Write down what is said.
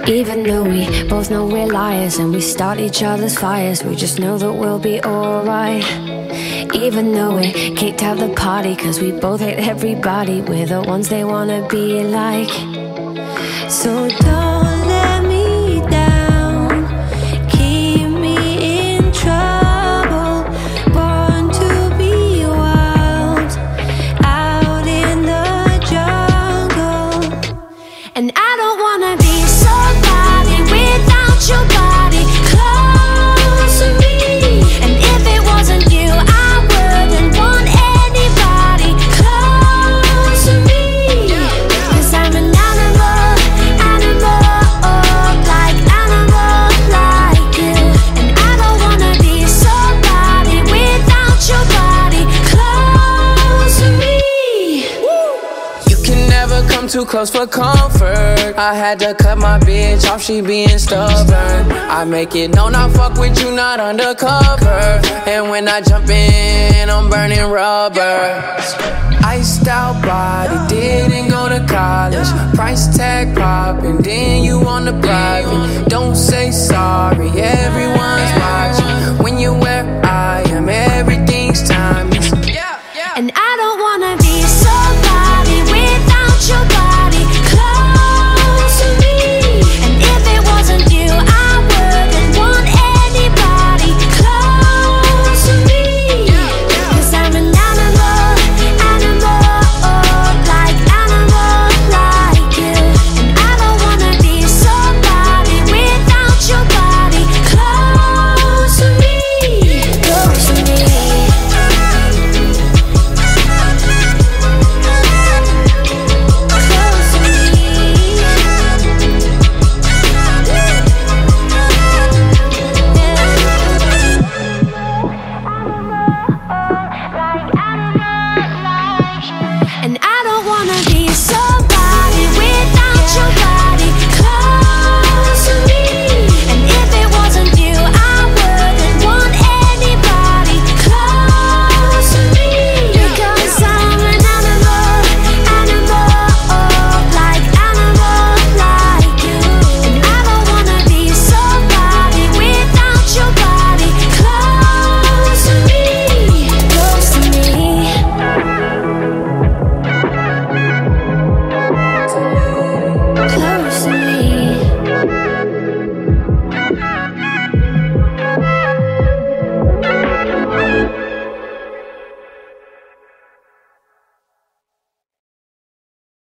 Even though we both know we're liars and we start each other's fires, we just know that we'll be alright. Even though we kicked out the party cause we both hate everybody, we're the ones they wanna be like. So don't let me down, keep me in trouble. Born to be wild, out in the jungle. And I don't wanna be somebody without your body close to me. And if it wasn't you, I wouldn't want anybody close to me. Cause I'm an animal, like you. And I don't wanna be somebody without your body close to me. You can never come too close for comfort. I had to cut my bitch off, she being stubborn. I make it known I fuck with you, not undercover. And when I jump in, I'm burning rubber. Iced out body, didn't go to college. Price tag popping, then you on the private. Don't say sorry, everyone's watching. When you're where I am, everything's timeless. And I